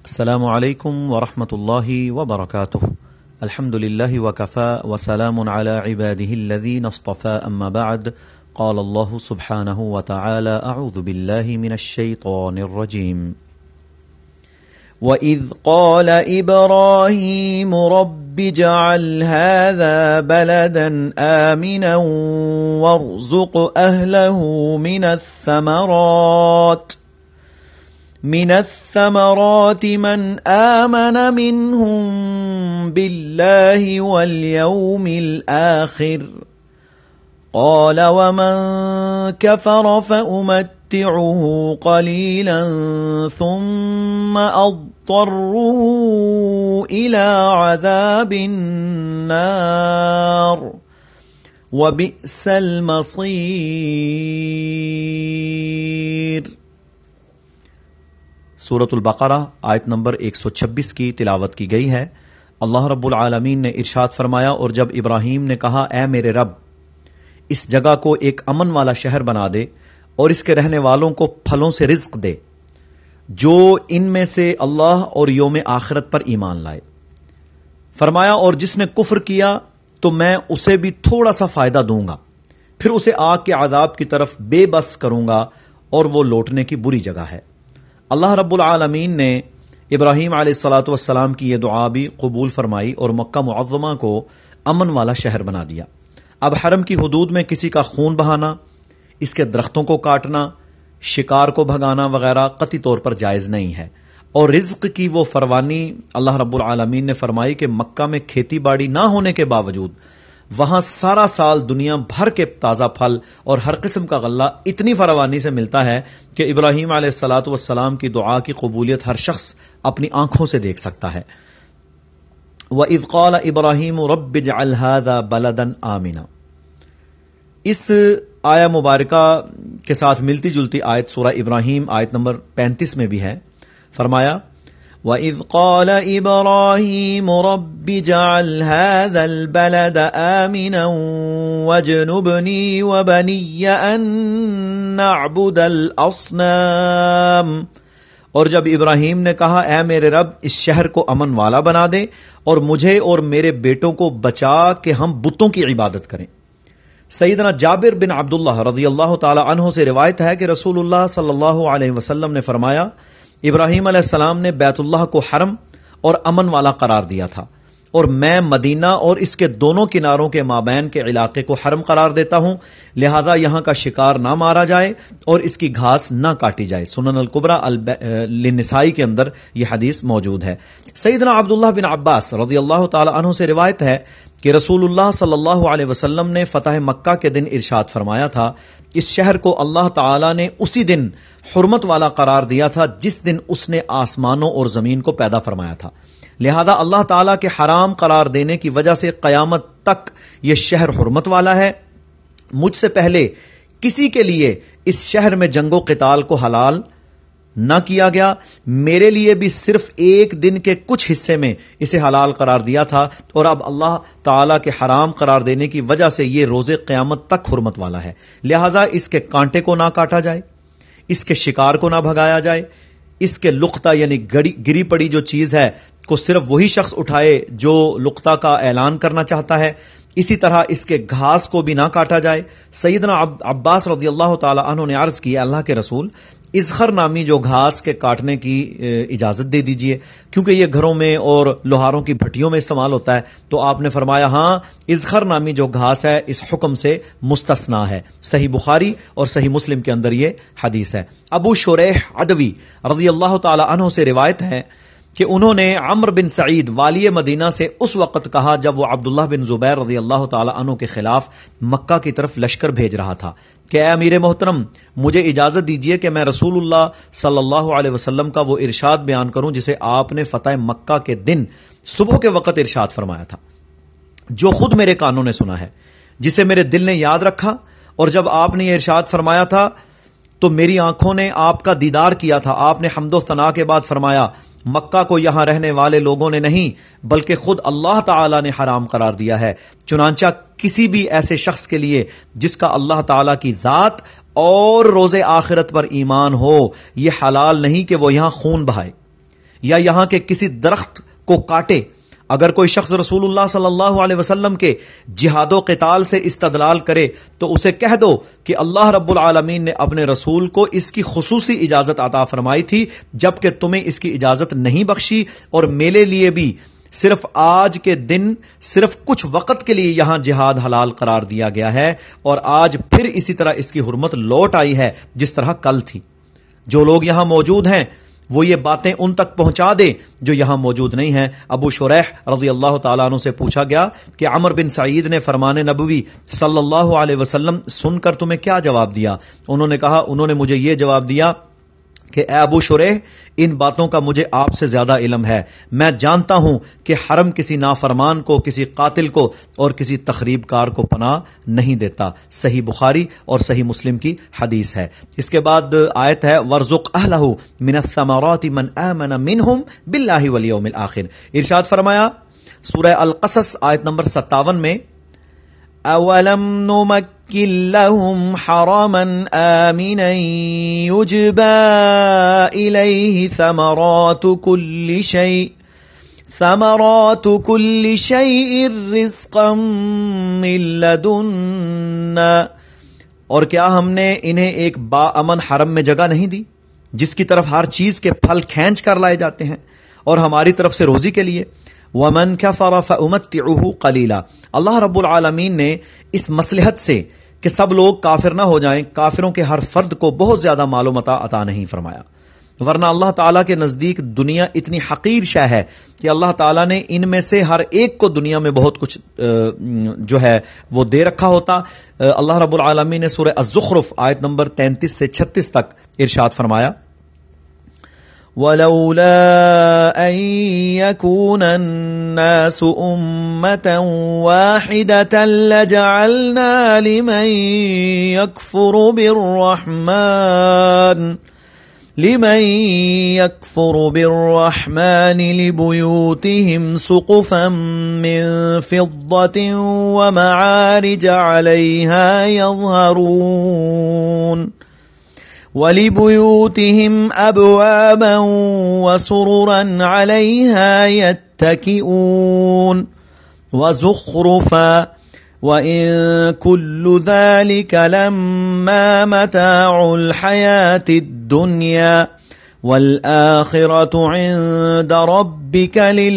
السلام علیکم ورحمۃ اللہ وبرکاتہ. الحمد للہ وکفى وسلام علی عباده الذین اصطفى اما بعد. قال اللہ سبحانہ وتعالی اعوذ باللہ من الشیطان الرجیم. وَإِذْ قَالَ إِبْرَاهِيمُ رَبِّ اجْعَلْ هَذَا بَلَدًا آمِنًا وَارْزُقْ أَهْلَهُ من الثمرات من آمن منهم بالله واليوم الآخر قال ومن كفر فأمتعه قليلا ثم أضطره إلى عذاب النار وبئس المصير. سورۃ البقرہ آیت نمبر 126 کی تلاوت کی گئی ہے. اللہ رب العالمین نے ارشاد فرمایا، اور جب ابراہیم نے کہا اے میرے رب اس جگہ کو ایک امن والا شہر بنا دے اور اس کے رہنے والوں کو پھلوں سے رزق دے جو ان میں سے اللہ اور یوم آخرت پر ایمان لائے. فرمایا اور جس نے کفر کیا تو میں اسے بھی تھوڑا سا فائدہ دوں گا، پھر اسے آگ کے عذاب کی طرف بے بس کروں گا اور وہ لوٹنے کی بری جگہ ہے. اللہ رب العالمین نے ابراہیم علیہ الصلاۃ والسلام کی یہ دعا بھی قبول فرمائی اور مکہ معظمہ کو امن والا شہر بنا دیا. اب حرم کی حدود میں کسی کا خون بہانا، اس کے درختوں کو کاٹنا، شکار کو بھگانا وغیرہ قطعی طور پر جائز نہیں ہے. اور رزق کی وہ فروانی اللہ رب العالمین نے فرمائی کہ مکہ میں کھیتی باڑی نہ ہونے کے باوجود وہاں سارا سال دنیا بھر کے تازہ پھل اور ہر قسم کا غلہ اتنی فراوانی سے ملتا ہے کہ ابراہیم علیہ الصلاۃ والسلام کی دعا کی قبولیت ہر شخص اپنی آنکھوں سے دیکھ سکتا ہے. وَإِذْ قَالَ إِبْرَاهِيمُ رَبِّ اجْعَلْ هَذَا بَلَدًا آمِنًا. اس آیہ مبارکہ کے ساتھ ملتی جلتی آیت سورہ ابراہیم آیت نمبر 35 میں بھی ہے. فرمایا وَإِذْ قَالَ إِبْرَاهِيمُ رَبِّ اجْعَلْ هَذَا الْبَلَدَ آمِنًا وَاجْنُبْنِي وَبَنِيَّ أَن نَّعْبُدَ الْأَصْنَامَ. اور جب ابراہیم نے کہا اے میرے رب اس شہر کو امن والا بنا دے اور مجھے اور میرے بیٹوں کو بچا کہ ہم بتوں کی عبادت کریں. سیدنا جابر بن عبداللہ رضی اللہ تعالی عنہ سے روایت ہے کہ رسول اللہ صلی اللہ علیہ وسلم نے فرمایا ابراہیم علیہ السلام نے بیت اللہ کو حرم اور امن والا قرار دیا تھا، اور میں مدینہ اور اس کے دونوں کناروں کے مابین کے علاقے کو حرم قرار دیتا ہوں، لہذا یہاں کا شکار نہ مارا جائے اور اس کی گھاس نہ کاٹی جائے. سنن الکبریٰ للنسائی کے اندر یہ حدیث موجود ہے. سیدنا عبداللہ بن عباس رضی اللہ تعالی عنہ سے روایت ہے کہ رسول اللہ صلی اللہ علیہ وسلم نے فتح مکہ کے دن ارشاد فرمایا تھا اس شہر کو اللہ تعالی نے اسی دن حرمت والا قرار دیا تھا جس دن اس نے آسمانوں اور زمین کو پیدا فرمایا تھا، لہذا اللہ تعالیٰ کے حرام قرار دینے کی وجہ سے قیامت تک یہ شہر حرمت والا ہے. مجھ سے پہلے کسی کے لیے اس شہر میں جنگ و قتال کو حلال نہ کیا گیا، میرے لیے بھی صرف ایک دن کے کچھ حصے میں اسے حلال قرار دیا تھا، اور اب اللہ تعالیٰ کے حرام قرار دینے کی وجہ سے یہ روز قیامت تک حرمت والا ہے، لہٰذا اس کے کانٹے کو نہ کاٹا جائے، اس کے شکار کو نہ بھگایا جائے، اس کے لقطہ یعنی گری پڑی جو چیز ہے کو صرف وہی شخص اٹھائے جو لقطہ کا اعلان کرنا چاہتا ہے، اسی طرح اس کے گھاس کو بھی نہ کاٹا جائے. سیدنا عباس رضی اللہ تعالی عنہ نے عرض کی اللہ کے رسول ازخر نامی جو گھاس کے کاٹنے کی اجازت دے دیجئے، کیونکہ یہ گھروں میں اور لوہاروں کی بھٹیوں میں استعمال ہوتا ہے. تو آپ نے فرمایا ہاں ازخر نامی جو گھاس ہے اس حکم سے مستثنا ہے. صحیح بخاری اور صحیح مسلم کے اندر یہ حدیث ہے. ابو شریح عدوی رضی اللہ تعالی عنہ سے روایت ہے کہ انہوں نے عمرو بن سعید والی مدینہ سے اس وقت کہا جب وہ عبداللہ بن زبیر رضی اللہ تعالی عنہ کے خلاف مکہ کی طرف لشکر بھیج رہا تھا کہ اے امیر محترم مجھے اجازت دیجیے کہ میں رسول اللہ صلی اللہ علیہ وسلم کا وہ ارشاد بیان کروں جسے آپ نے فتح مکہ کے دن صبح کے وقت ارشاد فرمایا تھا، جو خود میرے کانوں نے سنا ہے، جسے میرے دل نے یاد رکھا، اور جب آپ نے یہ ارشاد فرمایا تھا تو میری آنکھوں نے آپ کا دیدار کیا تھا. آپ نے حمد و ثنا کے بعد فرمایا مکہ کو یہاں رہنے والے لوگوں نے نہیں بلکہ خود اللہ تعالی نے حرام قرار دیا ہے، چنانچہ کسی بھی ایسے شخص کے لیے جس کا اللہ تعالی کی ذات اور روز آخرت پر ایمان ہو یہ حلال نہیں کہ وہ یہاں خون بہائے. یا یہاں کے کسی درخت کو کاٹے۔ اگر کوئی شخص رسول اللہ صلی اللہ علیہ وسلم کے جہاد و قتال سے استدلال کرے تو اسے کہہ دو کہ اللہ رب العالمین نے اپنے رسول کو اس کی خصوصی اجازت عطا فرمائی تھی، جبکہ تمہیں اس کی اجازت نہیں بخشی، اور میرے لیے بھی صرف آج کے دن صرف کچھ وقت کے لیے یہاں جہاد حلال قرار دیا گیا ہے، اور آج پھر اسی طرح اس کی حرمت لوٹ آئی ہے جس طرح کل تھی۔ جو لوگ یہاں موجود ہیں وہ یہ باتیں ان تک پہنچا دیں جو یہاں موجود نہیں ہیں۔ ابو شریح رضی اللہ تعالیٰ عنہ سے پوچھا گیا کہ عمر بن سعید نے فرمان نبوی صلی اللہ علیہ وسلم سن کر تمہیں کیا جواب دیا؟ انہوں نے کہا، انہوں نے مجھے یہ جواب دیا کہ اے ابو شریح، ان باتوں کا مجھے آپ سے زیادہ علم ہے۔ میں جانتا ہوں کہ حرم کسی نافرمان کو، کسی قاتل کو اور کسی تخریب کار کو پناہ نہیں دیتا۔ صحیح بخاری اور صحیح مسلم کی حدیث ہے۔ اس کے بعد آیت ہے وَارْزُقْ أَهْلَهُ مِنَ الثَّمَرَاتِ مَنْ آمَنَ مِنْهُمْ بِاللَّهِ وَالْيَوْمِ الْآخِرِ۔ ارشاد فرمایا سورہ القصص آیت نمبر 57 میں، أَوَلَمْ نُمَكِّنْ لَهُمْ حَرَمًا آمِنًا يُجْبَى إِلَيْهِ ثَمَرَاتُ كُلِّ شَيْءٍ رِزْقًا مِّن لَّدُنَّا، اور کیا ہم نے انہیں ایک باامن حرم میں جگہ نہیں دی جس کی طرف ہر چیز کے پھل کھینچ کر لائے جاتے ہیں، اور ہماری طرف سے روزی کے لیے۔ وَمَنْ كَفَرَ فَأُمَتِّعُهُ قَلِيلًا، اللہ رب العالمین نے اس مصلحت سے کہ سب لوگ کافر نہ ہو جائیں، کافروں کے ہر فرد کو بہت زیادہ مال و متاع عطا نہیں فرمایا، ورنہ اللہ تعالیٰ کے نزدیک دنیا اتنی حقیر شے ہے کہ اللہ تعالیٰ نے ان میں سے ہر ایک کو دنیا میں بہت کچھ جو ہے وہ دے رکھا ہوتا۔ اللہ رب العالمین نے سورہ الزخرف آیت نمبر 33 سے 36 تک ارشاد فرمایا، وَلَوْلَا أَن يَكُونَ النَّاسُ أُمَّةً وَاحِدَةً لَجَعَلْنَا لِمَن يَكْفُرُ بِالرَّحْمَنِ لِبُيُوتِهِمْ سُقُفًا مِّن فِضَّةٍ وَمَعَارِجَ عَلَيْهَا يَظْهَرُونَ وَلِبُيُوتِهِمْ أَبْوَابًا وَسُرُرًا عَلَيْهَا يَتَّكِئُونَ وَزُخْرُفًا وَإِن كُلُّ ذَلِكَ لَمَّا مَتَاعُ الْحَيَاةِ الدُّنْيَا وَالْآخِرَةُ عِندَ رَبِّكَ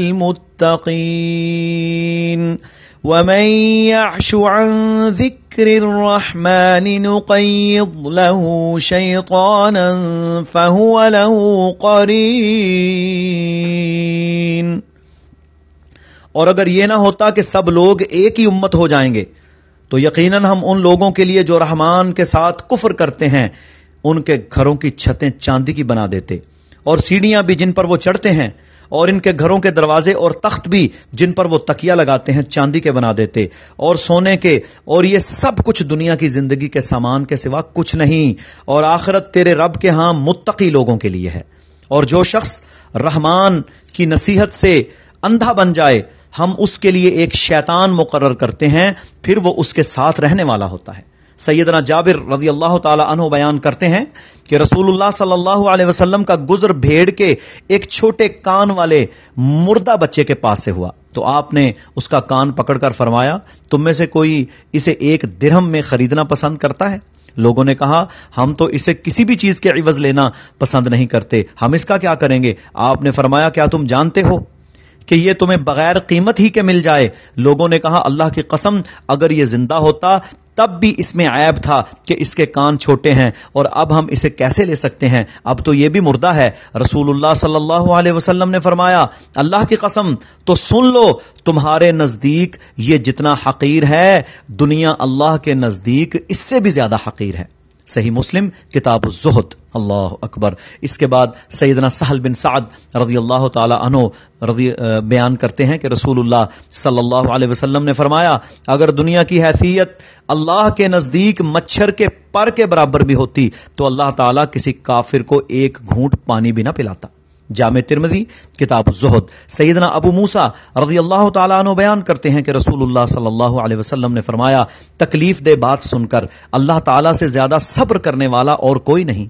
لِلْمُتَّقِينَ وَمَن يَعْشُ عَن ذِكْرِ الرَّحْمَنِ نُقَيِّضْ لَهُ شَيْطَانًا فَهُوَ لَهُ قَرِينٌ۔ اور اگر یہ نہ ہوتا کہ سب لوگ ایک ہی امت ہو جائیں گے تو یقیناً ہم ان لوگوں کے لیے جو رحمان کے ساتھ کفر کرتے ہیں ان کے گھروں کی چھتیں چاندی کی بنا دیتے، اور سیڑھیاں بھی جن پر وہ چڑھتے ہیں، اور ان کے گھروں کے دروازے اور تخت بھی جن پر وہ تکیہ لگاتے ہیں چاندی کے بنا دیتے اور سونے کے، اور یہ سب کچھ دنیا کی زندگی کے سامان کے سوا کچھ نہیں، اور آخرت تیرے رب کے ہاں متقی لوگوں کے لیے ہے۔ اور جو شخص رحمان کی نصیحت سے اندھا بن جائے ہم اس کے لیے ایک شیطان مقرر کرتے ہیں، پھر وہ اس کے ساتھ رہنے والا ہوتا ہے۔ سیدنا جابر رضی اللہ تعالی عنہ بیان کرتے ہیں کہ رسول اللہ صلی اللہ علیہ وسلم کا گزر بھیڑ کے ایک چھوٹے کان والے مردہ بچے کے پاس سے ہوا تو آپ نے اس کا کان پکڑ کر فرمایا، تم میں سے کوئی اسے 1 درہم میں خریدنا پسند کرتا ہے؟ لوگوں نے کہا، ہم تو اسے کسی بھی چیز کے عوض لینا پسند نہیں کرتے، ہم اس کا کیا کریں گے؟ آپ نے فرمایا، کیا تم جانتے ہو کہ یہ تمہیں بغیر قیمت ہی کے مل جائے؟ لوگوں نے کہا، اللہ کی قسم اگر یہ زندہ ہوتا تب بھی اس میں عیب تھا کہ اس کے کان چھوٹے ہیں، اور اب ہم اسے کیسے لے سکتے ہیں؟ اب تو یہ بھی مردہ ہے۔ رسول اللہ صلی اللہ علیہ وسلم نے فرمایا، اللہ کی قسم تو سن لو، تمہارے نزدیک یہ جتنا حقیر ہے دنیا اللہ کے نزدیک اس سے بھی زیادہ حقیر ہے۔ صحیح مسلم کتاب الزہد۔ اللہ اکبر۔ اس کے بعد سیدنا سہل بن سعد رضی اللہ تعالی عنہ بیان کرتے ہیں کہ رسول اللہ صلی اللہ علیہ وسلم نے فرمایا، اگر دنیا کی حیثیت اللہ کے نزدیک مچھر کے پر کے برابر بھی ہوتی تو اللہ تعالیٰ کسی کافر کو 1 گھونٹ پانی بھی نہ پلاتا۔ جامع ترمذی کتاب الزہد۔ سیدنا ابو موسیٰ رضی اللہ تعالیٰ عنہ بیان کرتے ہیں کہ رسول اللہ صلی اللہ علیہ وسلم نے فرمایا، تکلیف دہ بات سن کر اللہ تعالیٰ سے زیادہ صبر کرنے والا اور کوئی نہیں۔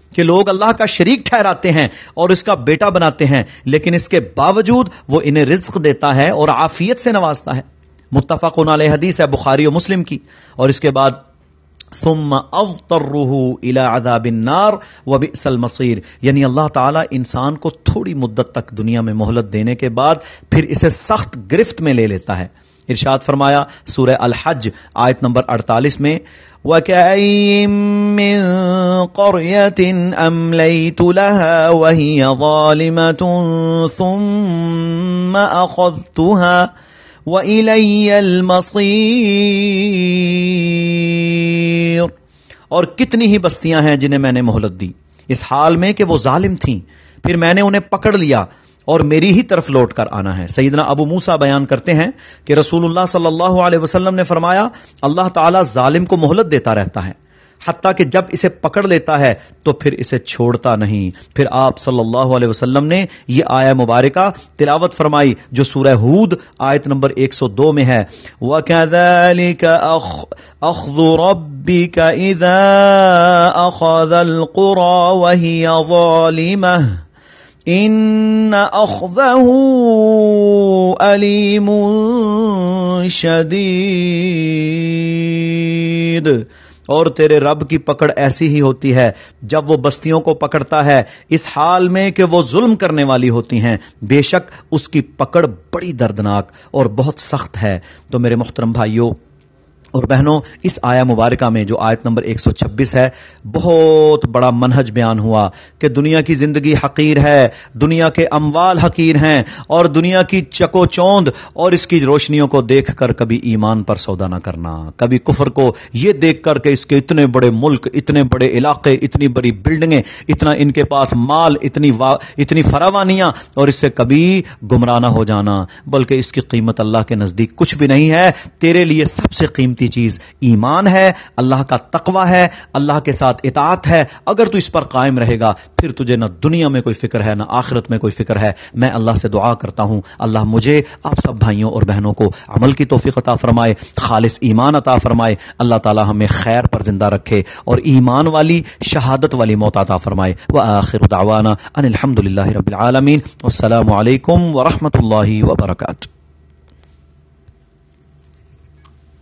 کہ لوگ اللہ کا شریک ٹھہراتے ہیں اور اس کا بیٹا بناتے ہیں، لیکن اس کے باوجود وہ انہیں رزق دیتا ہے اور عافیت سے نوازتا ہے۔ متفق علیہ حدیث ہے بخاری و مسلم کی۔ اور اس کے بعد ثم اضطره الى عذاب النار وبئس المصير، یعنی اللہ تعالیٰ انسان کو تھوڑی مدت تک دنیا میں مہلت دینے کے بعد پھر اسے سخت گرفت میں لے لیتا ہے۔ ارشاد فرمایا سورہ الحج آیت نمبر 48 میں، وَكَأَيٍّ مِّن قَرْيَةٍ أَمْلَيْتُ لَهَا وَهِيَ ظَالِمَةٌ ثُمَّ أَخَذْتُهَا وَإِلَيَّ الْمَصِيرُ، اور کتنی ہی بستیاں ہیں جنہیں میں نے مہلت دی اس حال میں کہ وہ ظالم تھیں، پھر میں نے انہیں پکڑ لیا اور میری ہی طرف لوٹ کر آنا ہے۔ سیدنا ابو موسیٰ بیان کرتے ہیں کہ رسول اللہ صلی اللہ علیہ وسلم نے فرمایا اللہ تعالیٰ ظالم کو مہلت دیتا رہتا ہے حتیٰ کہ جب اسے پکڑ لیتا ہے تو پھر اسے چھوڑتا نہیں۔ پھر آپ صلی اللہ علیہ وسلم نے یہ آیہ مبارکہ تلاوت فرمائی جو سورہ ہود آیت نمبر 102 میں ہے، وَكَذَلِكَ أَخْذُ رَبِّكَ إِذَا أَخَذَ الْقُرَى وَهِيَ ظَالِمَةٌ إِنَّ أَخْذَهُ أَلِيمٌ شَدِيدٌ، اور تیرے رب کی پکڑ ایسی ہی ہوتی ہے جب وہ بستیوں کو پکڑتا ہے اس حال میں کہ وہ ظلم کرنے والی ہوتی ہیں، بے شک اس کی پکڑ بڑی دردناک اور بہت سخت ہے۔ تو میرے محترم بھائیوں اور بہنوں، اس آیہ مبارکہ میں جو آیت نمبر 126 ہے بہت بڑا منہج بیان ہوا کہ دنیا کی زندگی حقیر ہے، دنیا کے اموال حقیر ہیں، اور دنیا کی چکو چوند اور اس کی روشنیوں کو دیکھ کر کبھی ایمان پر سودا نہ کرنا، کبھی کفر کو یہ دیکھ کر کہ اس کے اتنے بڑے ملک، اتنے بڑے علاقے، اتنی بڑی بلڈنگیں، اتنا ان کے پاس مال، اتنی فراوانیاں، اور اس سے کبھی گمراہ نہ ہو جانا، بلکہ اس کی قیمت اللہ کے نزدیک کچھ بھی نہیں ہے۔ تیرے لیے سب سے قیمتی چیز ایمان ہے، اللہ کا تقوی ہے، اللہ کے ساتھ اطاعت ہے۔ اگر تو اس پر قائم رہے گا پھر تجھے نہ دنیا میں کوئی فکر ہے نہ آخرت میں کوئی فکر ہے۔ میں اللہ سے دعا کرتا ہوں اللہ مجھے آپ سب بھائیوں اور بہنوں کو عمل کی توفیق عطا فرمائے، خالص ایمان عطا فرمائے، اللہ تعالی ہمیں خیر پر زندہ رکھے اور ایمان والی شہادت والی موت عطا فرمائے۔ وآخر دعوانا ان الحمد للہ رب العالمین، والسلام علیکم ورحمۃ اللہ وبرکاتہ۔